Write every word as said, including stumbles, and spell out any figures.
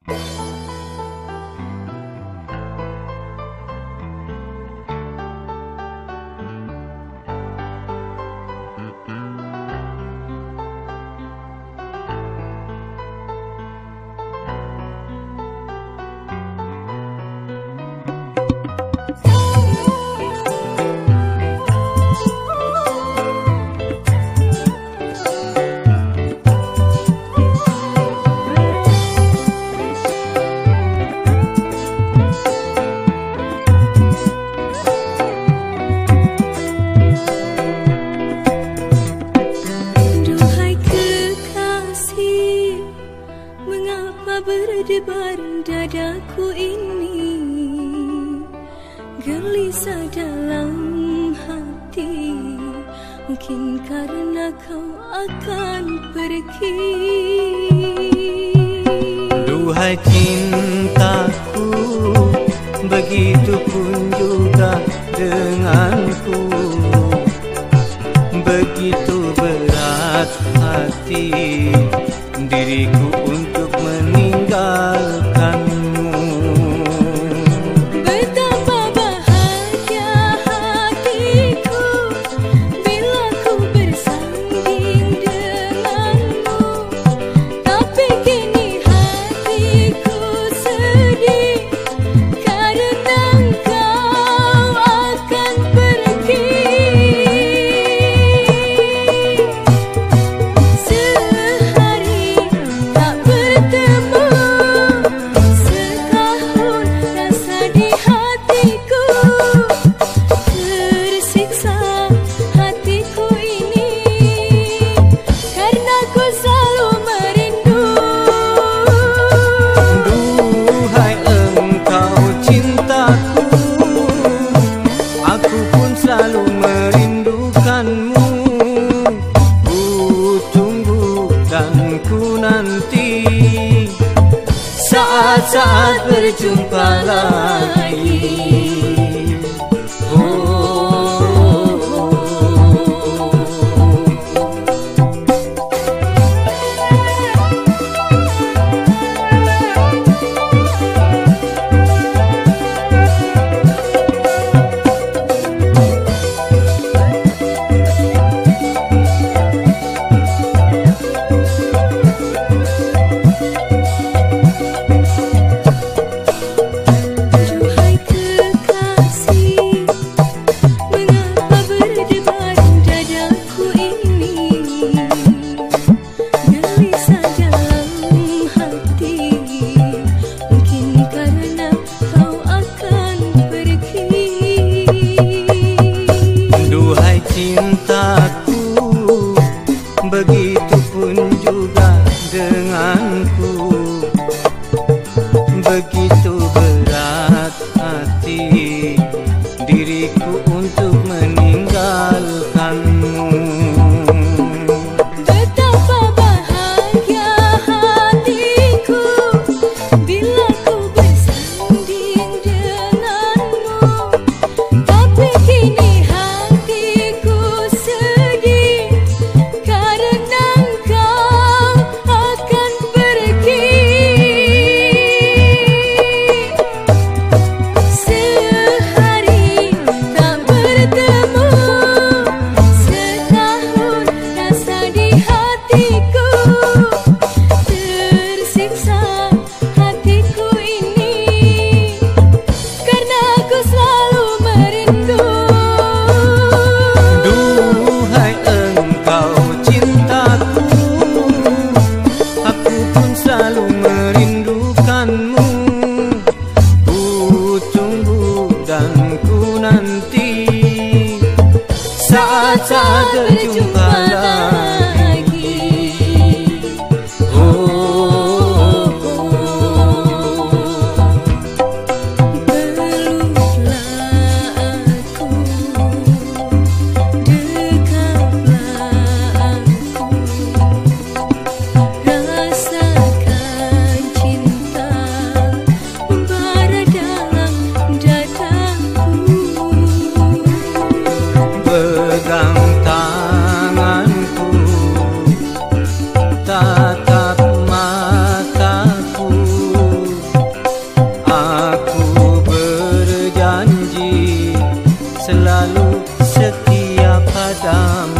Berdebar dadaku ini, gelisah dalam hati. Mungkin karena kau akan pergi. Duhai cintaku, begitupun juga denganku. Begitu berat hati diriku untuk meninggalkanmu. Betapa bahagia hatiku bila ku bersanding denganmu. Tapi kini hatiku sedih karena kau akan pergi. Saat berjumpa lagi. Cintaku, begitupun juga denganku. Begitu berat hati diriku untuk meninggalkanmu. Betapa bahagia hatiku bila ku bersanding denganmu. Tapi kini selalu setia padamu.